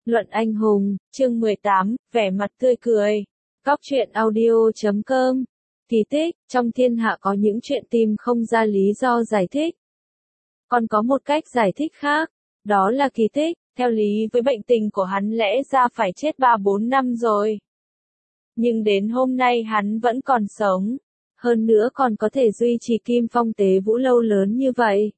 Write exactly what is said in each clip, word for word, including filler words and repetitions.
Luận anh hùng, chương mười tám, vẻ mặt tươi cười. Cóc truyện audio chấm com. Kỳ tích, trong thiên hạ có những chuyện tìm không ra lý do giải thích. Còn có một cách giải thích khác, đó là kỳ tích, theo lý với bệnh tình của hắn lẽ ra phải chết ba bốn năm rồi. Nhưng đến hôm nay hắn vẫn còn sống, hơn nữa còn có thể duy trì kim phong tế vũ lâu lớn như vậy.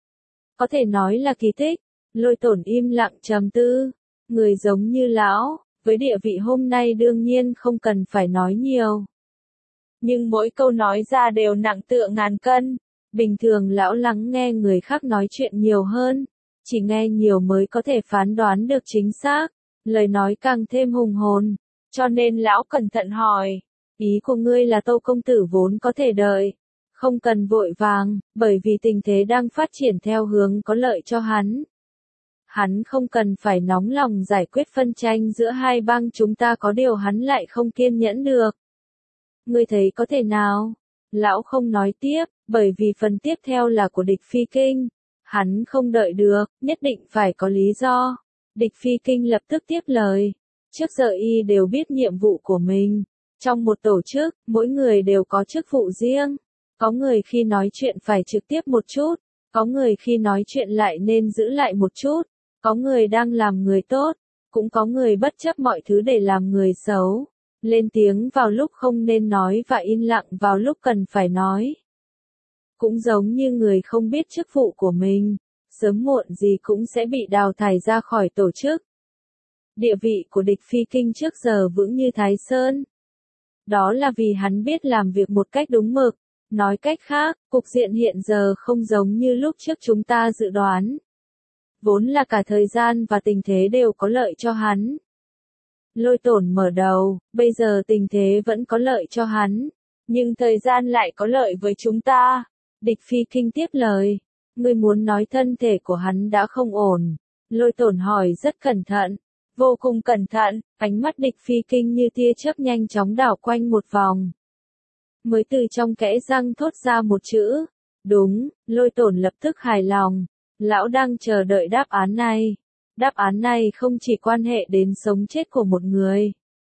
Có thể nói là kỳ tích. Lôi Tổn im lặng trầm tư. Người giống như lão, với địa vị hôm nay đương nhiên không cần phải nói nhiều. Nhưng mỗi câu nói ra đều nặng tựa ngàn cân. Bình thường lão lắng nghe người khác nói chuyện nhiều hơn. Chỉ nghe nhiều mới có thể phán đoán được chính xác. Lời nói càng thêm hùng hồn. Cho nên lão cẩn thận hỏi. Ý của ngươi là Tâu công tử vốn có thể đợi. Không cần vội vàng, bởi vì tình thế đang phát triển theo hướng có lợi cho hắn. Hắn không cần phải nóng lòng giải quyết phân tranh giữa hai bang chúng ta, có điều hắn lại không kiên nhẫn được. Ngươi thấy có thể nào? Lão không nói tiếp, bởi vì phần tiếp theo là của địch phi kinh. Hắn không đợi được, nhất định phải có lý do. Địch phi kinh lập tức tiếp lời. Trước giờ y đều biết nhiệm vụ của mình. Trong một tổ chức, mỗi người đều có chức vụ riêng. Có người khi nói chuyện phải trực tiếp một chút. Có người khi nói chuyện lại nên giữ lại một chút. Có người đang làm người tốt, cũng có người bất chấp mọi thứ để làm người xấu. Lên tiếng vào lúc không nên nói và im lặng vào lúc cần phải nói. Cũng giống như người không biết chức vụ của mình, sớm muộn gì cũng sẽ bị đào thải ra khỏi tổ chức. Địa vị của địch phi kinh trước giờ vững như Thái Sơn. Đó là vì hắn biết làm việc một cách đúng mực. Nói cách khác, cục diện hiện giờ không giống như lúc trước chúng ta dự đoán. Vốn là cả thời gian và tình thế đều có lợi cho hắn. Lôi Tổn mở đầu, bây giờ tình thế vẫn có lợi cho hắn, nhưng thời gian lại có lợi với chúng ta. Địch phi kinh tiếp lời, ngươi muốn nói thân thể của hắn đã không ổn. Lôi Tổn hỏi rất cẩn thận, vô cùng cẩn thận, ánh mắt địch phi kinh như tia chớp nhanh chóng đảo quanh một vòng. Mới từ trong kẽ răng thốt ra một chữ, đúng. Lôi Tổn lập tức hài lòng. Lão đang chờ đợi đáp án này. Đáp án này không chỉ quan hệ đến sống chết của một người,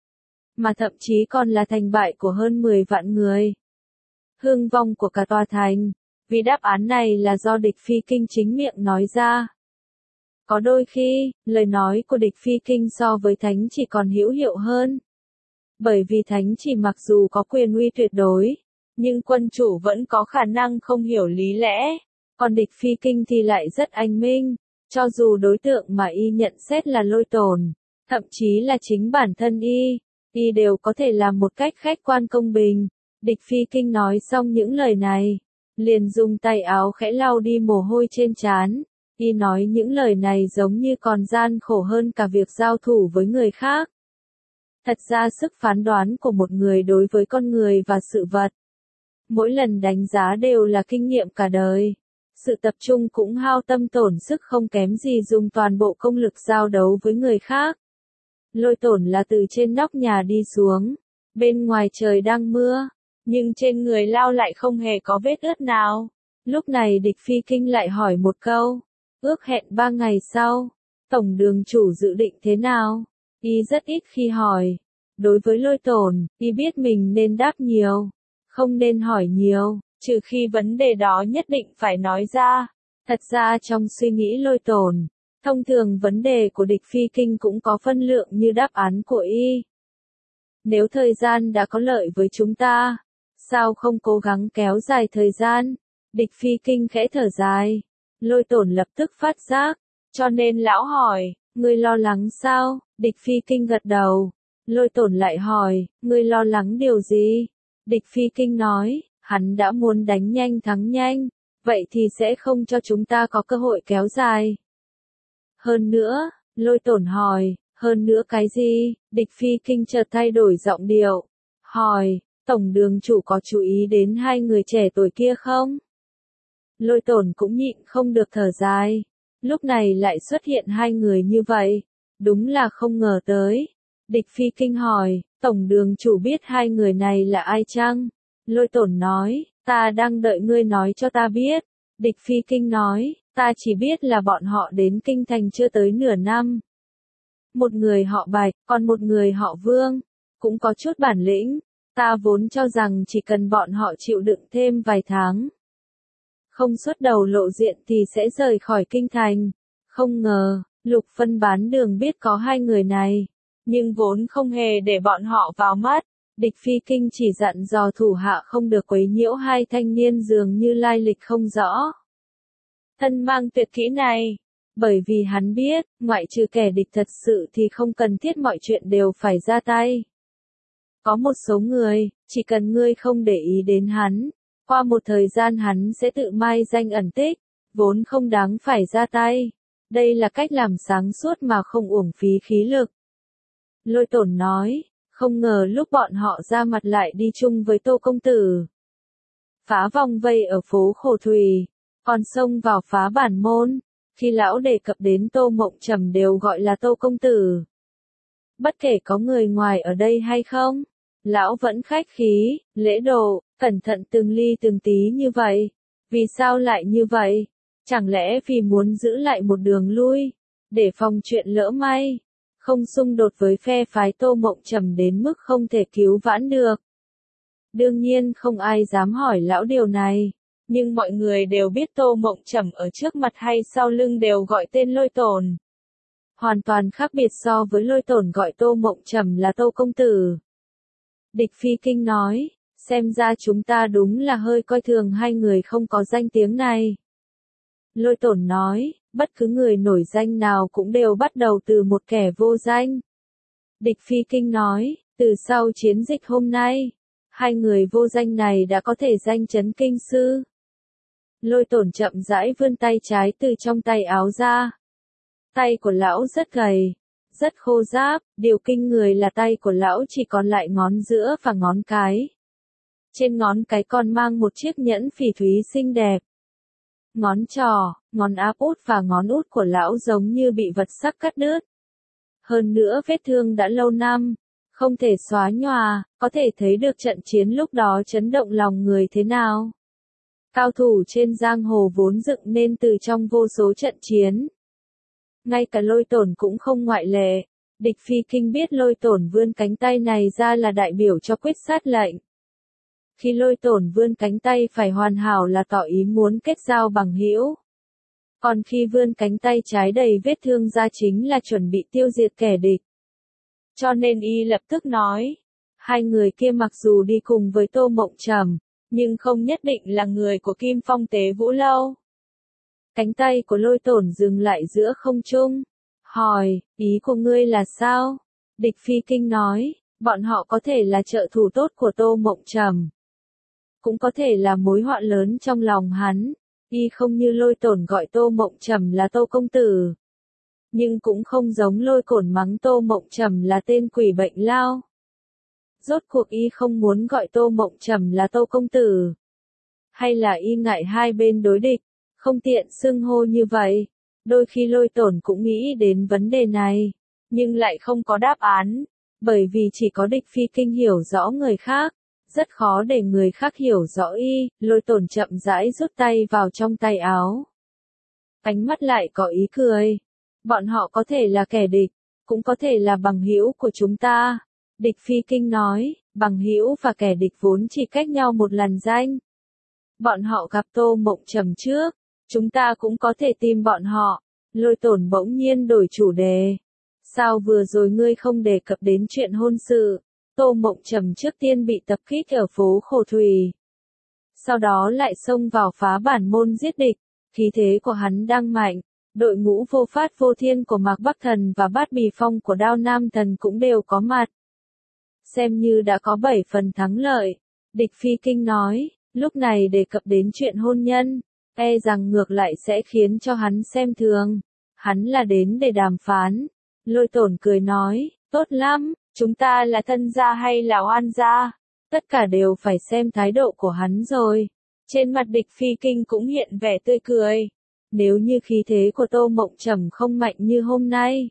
mà thậm chí còn là thành bại của hơn mười vạn người. Hương vong của cả tòa thành. Vì đáp án này là do địch phi kinh chính miệng nói ra. Có đôi khi, lời nói của địch phi kinh so với thánh chỉ còn hữu hiệu hơn. Bởi vì thánh chỉ mặc dù có quyền uy tuyệt đối, nhưng quân chủ vẫn có khả năng không hiểu lý lẽ. Còn địch phi kinh thì lại rất anh minh, cho dù đối tượng mà y nhận xét là Lôi Tổn, thậm chí là chính bản thân y, y đều có thể làm một cách khách quan công bình. Địch phi kinh nói xong những lời này, liền dùng tay áo khẽ lau đi mồ hôi trên trán. Y nói những lời này giống như còn gian khổ hơn cả việc giao thủ với người khác. Thật ra sức phán đoán của một người đối với con người và sự vật, mỗi lần đánh giá đều là kinh nghiệm cả đời. Sự tập trung cũng hao tâm tổn sức không kém gì dùng toàn bộ công lực giao đấu với người khác. Lôi Tổn là từ trên nóc nhà đi xuống. Bên ngoài trời đang mưa, nhưng trên người Lao lại không hề có vết ướt nào. Lúc này địch phi kinh lại hỏi một câu. Ước hẹn ba ngày sau, tổng đường chủ dự định thế nào? Y rất ít khi hỏi. Đối với Lôi Tổn, y biết mình nên đáp nhiều, không nên hỏi nhiều. Trừ khi vấn đề đó nhất định phải nói ra. Thật ra trong suy nghĩ Lôi Tổn, thông thường vấn đề của địch phi kinh cũng có phân lượng như đáp án của y. Nếu thời gian đã có lợi với chúng ta, sao không cố gắng kéo dài thời gian? Địch phi kinh khẽ thở dài. Lôi Tổn lập tức phát giác, cho nên lão hỏi, ngươi lo lắng sao? Địch phi kinh gật đầu. Lôi Tổn lại hỏi, ngươi lo lắng điều gì? Địch phi kinh nói, hắn đã muốn đánh nhanh thắng nhanh, vậy thì sẽ không cho chúng ta có cơ hội kéo dài. Hơn nữa, Lôi Tổn hỏi, hơn nữa cái gì? Địch phi kinh chợt thay đổi giọng điệu, hỏi, tổng đường chủ có chú ý đến hai người trẻ tuổi kia không? Lôi Tổn cũng nhịn không được thở dài, lúc này lại xuất hiện hai người như vậy, đúng là không ngờ tới. Địch phi kinh hỏi, tổng đường chủ biết hai người này là ai chăng? Lôi Tổn nói, ta đang đợi ngươi nói cho ta biết. Địch phi kinh nói, ta chỉ biết là bọn họ đến kinh thành chưa tới nửa năm. một người họ Bạch, còn một người họ Vương, cũng có chút bản lĩnh, ta vốn cho rằng chỉ cần bọn họ chịu đựng thêm vài tháng, không xuất đầu lộ diện thì sẽ rời khỏi kinh thành. Không ngờ, Lục Phân bán đường biết có hai người này, nhưng vốn không hề để bọn họ vào mắt. Địch Phi Kinh chỉ dặn dò thủ hạ không được quấy nhiễu hai thanh niên dường như lai lịch không rõ. Thân mang tuyệt kỹ này, bởi vì hắn biết, ngoại trừ kẻ địch thật sự thì không cần thiết mọi chuyện đều phải ra tay. Có một số người, chỉ cần ngươi không để ý đến hắn, qua một thời gian hắn sẽ tự mai danh ẩn tích, vốn không đáng phải ra tay. Đây là cách làm sáng suốt mà không uổng phí khí lực. Lôi Tổn nói, không ngờ lúc bọn họ ra mặt lại đi chung với Tô Công Tử. Phá vòng vây ở phố Khổ Thủy, còn xông vào phá bản môn, khi lão đề cập đến Tô Mộng Trầm đều gọi là Tô Công Tử. Bất kể có người ngoài ở đây hay không, lão vẫn khách khí, lễ độ, cẩn thận từng ly từng tí như vậy. Vì sao lại như vậy? Chẳng lẽ vì muốn giữ lại một đường lui, để phòng chuyện lỡ may, không xung đột với phe phái Tô Mộng Trầm đến mức không thể cứu vãn được. Đương nhiên không ai dám hỏi lão điều này, nhưng mọi người đều biết Tô Mộng Trầm ở trước mặt hay sau lưng đều gọi tên Lôi Tổn. Hoàn toàn khác biệt so với Lôi Tổn gọi Tô Mộng Trầm là Tô Công Tử. Địch Phi Kinh nói, xem ra chúng ta đúng là hơi coi thường hai người không có danh tiếng này. Lôi Tổn nói, bất cứ người nổi danh nào cũng đều bắt đầu từ một kẻ vô danh. Địch Phi Kinh nói, từ sau chiến dịch hôm nay, hai người vô danh này đã có thể danh chấn kinh sư. Lôi Tổn chậm rãi vươn tay trái từ trong tay áo ra. Tay của lão rất gầy, rất khô ráp, điều kinh người là tay của lão chỉ còn lại ngón giữa và ngón cái. Trên ngón cái còn mang một chiếc nhẫn phỉ thúy xinh đẹp. Ngón trỏ, ngón áp út và ngón út của lão giống như bị vật sắc cắt đứt. Hơn nữa vết thương đã lâu năm, không thể xóa nhòa, có thể thấy được trận chiến lúc đó chấn động lòng người thế nào. Cao thủ trên giang hồ vốn dựng nên từ trong vô số trận chiến. Ngay cả Lôi Tổn cũng không ngoại lệ. Địch Phi Kinh biết Lôi Tổn vươn cánh tay này ra là đại biểu cho quyết sát lệnh. Khi Lôi Tổn vươn cánh tay phải hoàn hảo là tỏ ý muốn kết giao bằng hữu. Còn khi vươn cánh tay trái đầy vết thương ra chính là chuẩn bị tiêu diệt kẻ địch. Cho nên y lập tức nói, hai người kia mặc dù đi cùng với Tô Mộng Trầm, nhưng không nhất định là người của Kim Phong Tế Vũ Lâu. Cánh tay của Lôi Tổn dừng lại giữa không trung, hỏi, ý của ngươi là sao? Địch Phi Kinh nói, bọn họ có thể là trợ thủ tốt của Tô Mộng Trầm, cũng có thể là mối họa lớn trong lòng hắn. Y không như Lôi Tổn gọi Tô Mộng Trầm là Tô Công Tử, nhưng cũng không giống Lôi Tổn mắng Tô Mộng Trầm là tên quỷ bệnh lao. Rốt cuộc y không muốn gọi Tô Mộng Trầm là Tô Công Tử, hay là y ngại hai bên đối địch, không tiện xưng hô như vậy. Đôi khi Lôi Tổn cũng nghĩ đến vấn đề này, nhưng lại không có đáp án, bởi vì chỉ có Địch Phi Kinh hiểu rõ người khác, rất khó để người khác hiểu rõ y. Lôi Tổn chậm rãi rút tay vào trong tay áo. Ánh mắt lại có ý cười. Bọn họ có thể là kẻ địch, cũng có thể là bằng hữu của chúng ta. Địch Phi Kinh nói, bằng hữu và kẻ địch vốn chỉ cách nhau một làn danh. Bọn họ gặp Tô Mộng Trầm trước, chúng ta cũng có thể tìm bọn họ. Lôi Tổn bỗng nhiên đổi chủ đề. Sao vừa rồi ngươi không đề cập đến chuyện hôn sự? Tô Mộng Trầm trước tiên bị tập kích ở phố Khổ Thủy, sau đó lại xông vào phá bản môn giết địch. Khí thế của hắn đang mạnh, đội ngũ vô phát vô thiên của Mạc Bắc Thần và Bát Bì Phong của Đao Nam Thần cũng đều có mặt. Xem như đã có bảy phần thắng lợi. Địch Phi Kinh nói, lúc này đề cập đến chuyện hôn nhân, e rằng ngược lại sẽ khiến cho hắn xem thường. Hắn là đến để đàm phán. Lôi Tổn cười nói, tốt lắm, chúng ta là thân gia hay là oan gia, tất cả đều phải xem thái độ của hắn rồi. Trên mặt Địch Phi Kinh cũng hiện vẻ tươi cười. Nếu như khí thế của Tô Mộng Trầm không mạnh như hôm nay,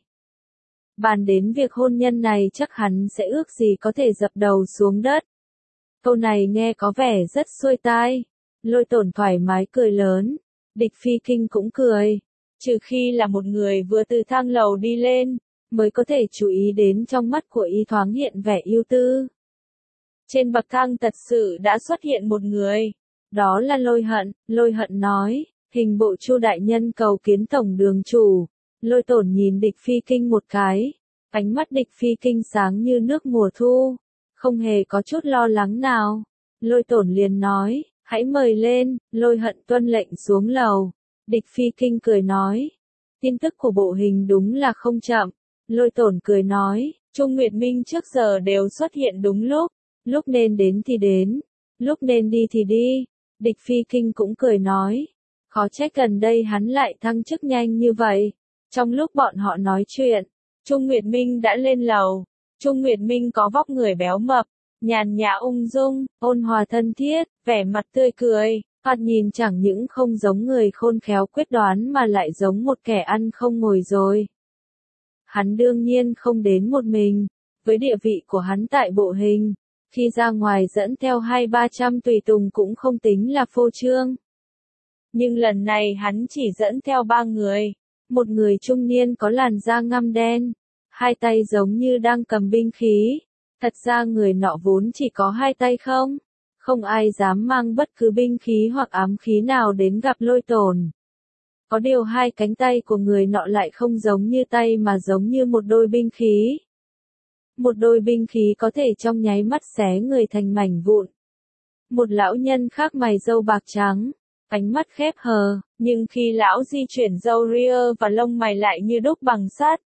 bàn đến việc hôn nhân này chắc hắn sẽ ước gì có thể dập đầu xuống đất. Câu này nghe có vẻ rất xuôi tai. Lôi Tổn thoải mái cười lớn. Địch Phi Kinh cũng cười. Trừ khi là một người vừa từ thang lầu đi lên, mới có thể chú ý đến trong mắt của y thoáng hiện vẻ ưu tư. Trên bậc thang thật sự đã xuất hiện một người. Đó là Lôi Hận. Lôi Hận nói, hình bộ Chu đại nhân cầu kiến tổng đường chủ. Lôi Tổn nhìn Địch Phi Kinh một cái. Ánh mắt Địch Phi Kinh sáng như nước mùa thu. Không hề có chút lo lắng nào. Lôi Tổn liền nói, hãy mời lên. Lôi Hận tuân lệnh xuống lầu. Địch Phi Kinh cười nói, tin tức của bộ hình đúng là không chậm. Lôi Tổn cười nói, Trung Nguyệt Minh trước giờ đều xuất hiện đúng lúc. Lúc nên đến thì đến, lúc nên đi thì đi. Địch Phi Kinh cũng cười nói, khó trách gần đây hắn lại thăng chức nhanh như vậy. Trong lúc bọn họ nói chuyện, Trung Nguyệt Minh đã lên lầu. Trung Nguyệt Minh có vóc người béo mập, nhàn nhã ung dung, ôn hòa thân thiết, vẻ mặt tươi cười, thoạt nhìn chẳng những không giống người khôn khéo quyết đoán mà lại giống một kẻ ăn không ngồi rồi. Hắn đương nhiên không đến một mình, với địa vị của hắn tại bộ hình, khi ra ngoài dẫn theo hai ba trăm tùy tùng cũng không tính là phô trương. Nhưng lần này hắn chỉ dẫn theo ba người, một người trung niên có làn da ngăm đen, hai tay giống như đang cầm binh khí, thật ra người nọ vốn chỉ có hai tay không, không ai dám mang bất cứ binh khí hoặc ám khí nào đến gặp Lôi Tổn. Có điều hai cánh tay của người nọ lại không giống như tay mà giống như một đôi binh khí. Một đôi binh khí có thể trong nháy mắt xé người thành mảnh vụn. Một lão nhân khác mày râu bạc trắng, ánh mắt khép hờ, nhưng khi lão di chuyển râu ria và lông mày lại như đúc bằng sắt.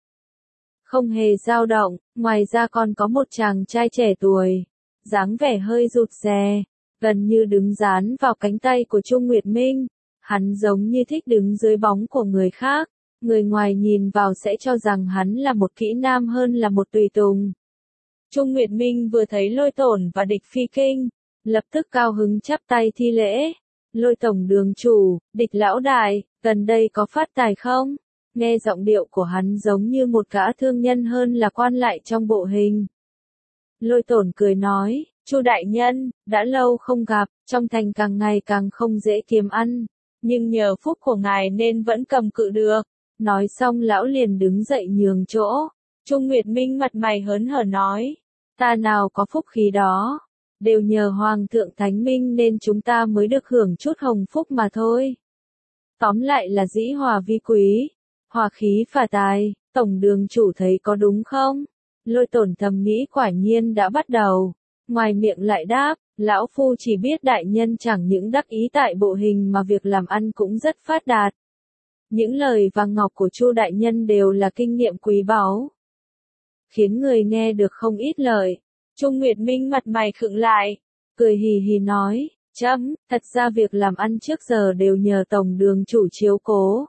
Không hề dao động, ngoài ra còn có một chàng trai trẻ tuổi, dáng vẻ hơi rụt rè, gần như đứng dán vào cánh tay của Trung Nguyệt Minh. Hắn giống như thích đứng dưới bóng của người khác, người ngoài nhìn vào sẽ cho rằng hắn là một kỹ nam hơn là một tùy tùng. Trung Nguyệt Minh vừa thấy Lôi Tổn và Địch Phi Kinh, lập tức cao hứng chắp tay thi lễ. Lôi tổng đường chủ, Địch lão đại, gần đây có phát tài không? Nghe giọng điệu của hắn giống như một gã thương nhân hơn là quan lại trong bộ hình. Lôi Tổn cười nói, Chu đại nhân, đã lâu không gặp, trong thành càng ngày càng không dễ kiếm ăn, nhưng nhờ phúc của ngài nên vẫn cầm cự được. Nói xong lão liền đứng dậy nhường chỗ. Trung Nguyệt Minh mặt mày hớn hở nói, ta nào có phúc khí đó, đều nhờ Hoàng thượng Thánh Minh nên chúng ta mới được hưởng chút hồng phúc mà thôi. Tóm lại là dĩ hòa vi quý, hòa khí phả tài, tổng đường chủ thấy có đúng không? Lôi Tổn thầm nghĩ quả nhiên đã bắt đầu, ngoài miệng lại đáp, lão phu chỉ biết đại nhân chẳng những đắc ý tại bộ hình mà việc làm ăn cũng rất phát đạt. Những lời vàng ngọc của Chu đại nhân đều là kinh nghiệm quý báu, khiến người nghe được không ít lợi. Trung Nguyệt Minh mặt mày khựng lại, cười hì hì nói, chấm, thật ra việc làm ăn trước giờ đều nhờ tổng đường chủ chiếu cố.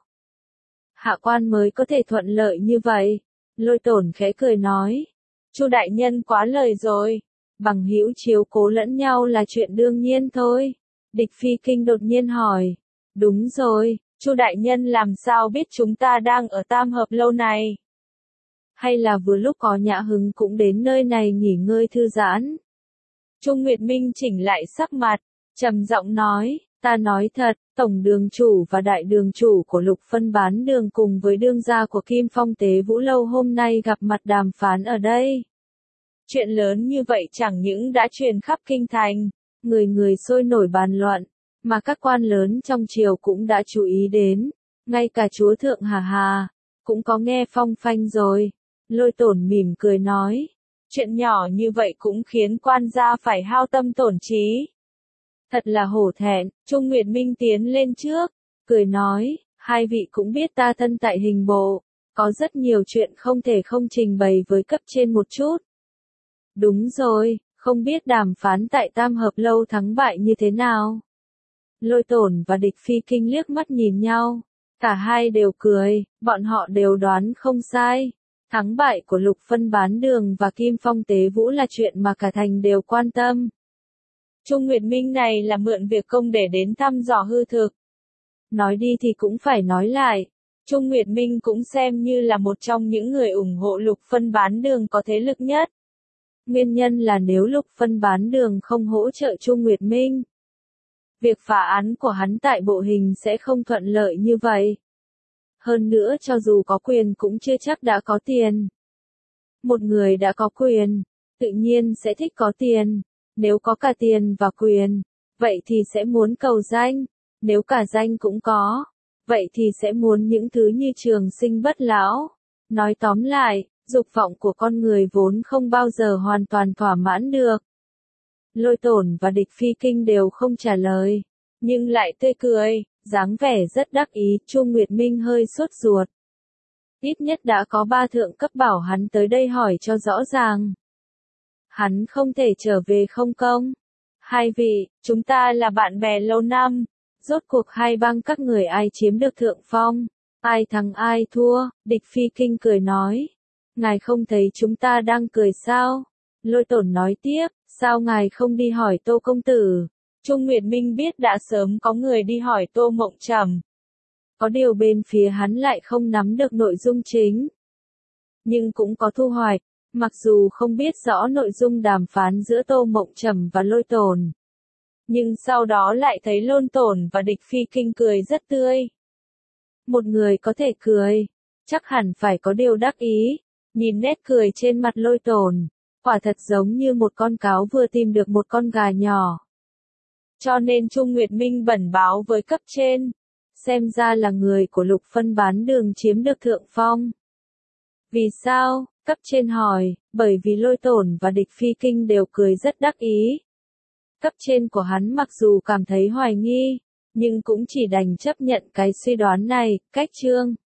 Hạ quan mới có thể thuận lợi như vậy. Lôi Tổn khẽ cười nói, Chu đại nhân quá lời rồi, bằng hữu chiếu cố lẫn nhau là chuyện đương nhiên thôi. Địch Phi Kinh đột nhiên hỏi, đúng rồi, Chu đại nhân làm sao biết chúng ta đang ở Tam Hợp lâu này? Hay là vừa lúc có Nhã Hứng cũng đến nơi này nghỉ ngơi thư giãn? Trung Nguyệt Minh chỉnh lại sắc mặt, trầm giọng nói, ta nói thật, tổng đường chủ và đại đường chủ của Lục Phân Bán Đường cùng với đương gia của Kim Phong Tế Vũ Lâu hôm nay gặp mặt đàm phán ở đây. Chuyện lớn như vậy chẳng những đã truyền khắp kinh thành, người người sôi nổi bàn luận, mà các quan lớn trong triều cũng đã chú ý đến, ngay cả chúa thượng Hà Hà cũng có nghe phong phanh rồi. Lôi Tổn mỉm cười nói, chuyện nhỏ như vậy cũng khiến quan gia phải hao tâm tổn trí. Thật là hổ thẹn. Trung Nguyệt Minh tiến lên trước, cười nói, hai vị cũng biết ta thân tại hình bộ, có rất nhiều chuyện không thể không trình bày với cấp trên một chút. Đúng rồi, không biết đàm phán tại Tam Hợp lâu thắng bại như thế nào? Lôi Tổn và Địch Phi Kinh liếc mắt nhìn nhau, cả hai đều cười, bọn họ đều đoán không sai. Thắng bại của Lục Phân Bán Đường và Kim Phong Tế Vũ là chuyện mà cả thành đều quan tâm. Trung Nguyệt Minh này là mượn việc công để đến thăm dò hư thực. Nói đi thì cũng phải nói lại, Trung Nguyệt Minh cũng xem như là một trong những người ủng hộ Lục Phân Bán Đường có thế lực nhất. Nguyên nhân là nếu Lục Phân Bán Đường không hỗ trợ Trung Nguyệt Minh, việc phá án của hắn tại bộ hình sẽ không thuận lợi như vậy. Hơn nữa cho dù có quyền cũng chưa chắc đã có tiền. Một người đã có quyền, tự nhiên sẽ thích có tiền. Nếu có cả tiền và quyền, vậy thì sẽ muốn cầu danh. Nếu cả danh cũng có, vậy thì sẽ muốn những thứ như trường sinh bất lão. Nói tóm lại, dục vọng của con người vốn không bao giờ hoàn toàn thỏa mãn được. Lôi Tổn và Địch Phi Kinh đều không trả lời, nhưng lại tươi cười, dáng vẻ rất đắc ý. Chu Nguyệt Minh hơi sốt ruột. Ít nhất đã có ba thượng cấp bảo hắn tới đây hỏi cho rõ ràng. Hắn không thể trở về không công. Hai vị, chúng ta là bạn bè lâu năm. Rốt cuộc hai bang các người ai chiếm được thượng phong, ai thắng ai thua. Địch Phi Kinh cười nói. Ngài không thấy chúng ta đang cười sao? Lôi Tổn nói tiếp, sao ngài không đi hỏi Tô công tử? Trung Nguyệt Minh biết đã sớm có người đi hỏi Tô Mộng Trầm. Có điều bên phía hắn lại không nắm được nội dung chính. Nhưng cũng có thu hoạch, mặc dù không biết rõ nội dung đàm phán giữa Tô Mộng Trầm và Lôi Tổn. Nhưng sau đó lại thấy Lôi Tổn và Địch Phi Kinh cười rất tươi. Một người có thể cười, chắc hẳn phải có điều đắc ý. Nhìn nét cười trên mặt Lôi Tổn, quả thật giống như một con cáo vừa tìm được một con gà nhỏ. Cho nên Trung Nguyệt Minh bẩm báo với cấp trên, xem ra là người của Lục Phân bán đường chiếm được thượng phong. Vì sao? Cấp trên hỏi, bởi vì Lôi Tổn và Địch Phi Kinh đều cười rất đắc ý. Cấp trên của hắn mặc dù cảm thấy hoài nghi, nhưng cũng chỉ đành chấp nhận cái suy đoán này. Cách chương